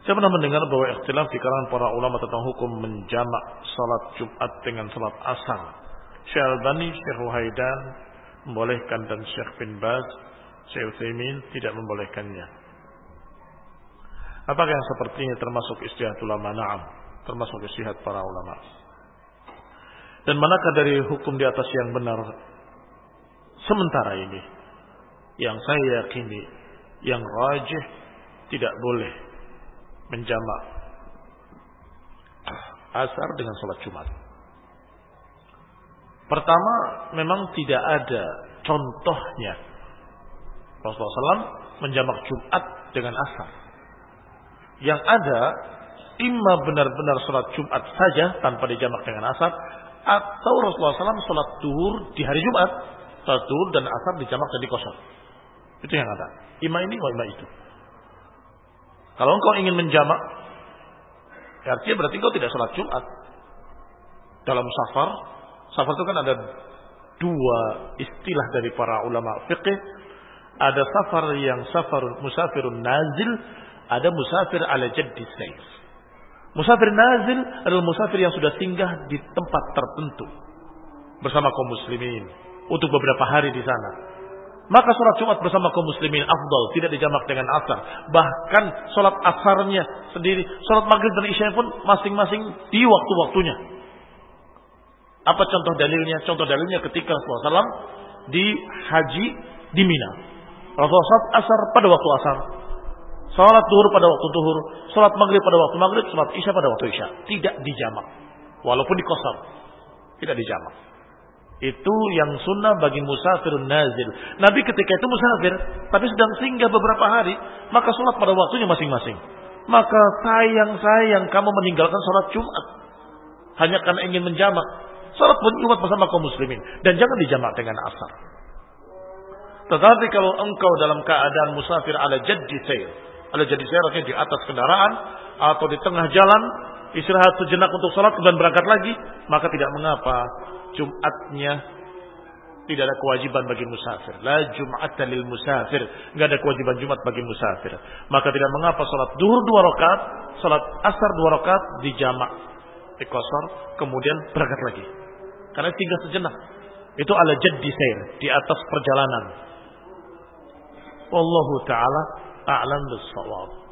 Saya pernah mendengar bahwa ikhtilaf di kalangan para ulama tentang hukum menjamak salat Jumat dengan salat asar. Syekh Al-Albani, Syekh Ruhaidan membolehkan dan Syekh bin Baz, Syekh Utsaimin tidak membolehkannya. Apakah yang seperti ini termasuk ijtihad ulama? Na'am, termasuk ijtihad para ulama. Dan manakah dari hukum di atas yang benar? Sementara ini yang saya yakini, yang rajih, tidak boleh menjamak asar dengan salat Jumat. Pertama, memang tidak ada contohnya Rasulullah SAW menjamak Jumat dengan asar. Yang ada, imma benar-benar salat Jumat saja tanpa dijamak dengan asar, atau Rasulullah SAW salat duhur di hari Jumat, salat duhur dan asar dijamak dan dikosor. Itu yang ada. Imma ini, imma itu. Kalau engkau ingin menjamak, artinya berarti engkau tidak salat Jumat. Dalam safar itu kan ada dua istilah dari para ulama fiqih. Ada safar yang safar musafirun nazil, ada musafir ala jaddi sayf. Musafir nazil adalah musafir yang sudah singgah di tempat tertentu bersama kaum muslimin untuk beberapa hari di sana. Maka sholat Jumat bersama kaum muslimin afdal, tidak dijamak dengan asar. Bahkan sholat asarnya sendiri, sholat maghrib dan isya pun masing-masing di waktu-waktunya. Apa contoh dalilnya? Contoh dalilnya ketika Rasulullah SAW di haji di Mina. Rasulullah SAW asar pada waktu asar, sholat duhur pada waktu duhur, sholat maghrib pada waktu maghrib, sholat isya pada waktu isya. Tidak dijamak, walaupun dikosor, tidak dijamak. Itu yang sunnah bagi musafirun nazil. Nabi ketika itu musafir, tapi sedang singgah beberapa hari, maka sholat pada waktunya masing-masing. Maka sayang kamu meninggalkan sholat Jumat hanya karena ingin menjamak. Sholat Jumat bersama kaum muslimin, dan jangan dijamak dengan asar. Tetapi kalau engkau dalam keadaan musafir ala jaddi sayr, ala jaddi sayr artinya di atas kendaraan atau di tengah jalan, istirahat sejenak untuk sholat kemudian berangkat lagi, maka tidak mengapa. Jumatnya tidak ada kewajiban bagi musafir. La Jum'ata lil musafir. Enggak ada kewajiban Jumat bagi musafir. Maka tidak mengapa salat duhur 2 rakaat, salat asar 2 rakaat dijamak, dikosor, kemudian berangkat lagi. Karena tinggal sejenak. Itu ala jaddi sair, di atas perjalanan. Wallahu taala a'lam bis-shawab.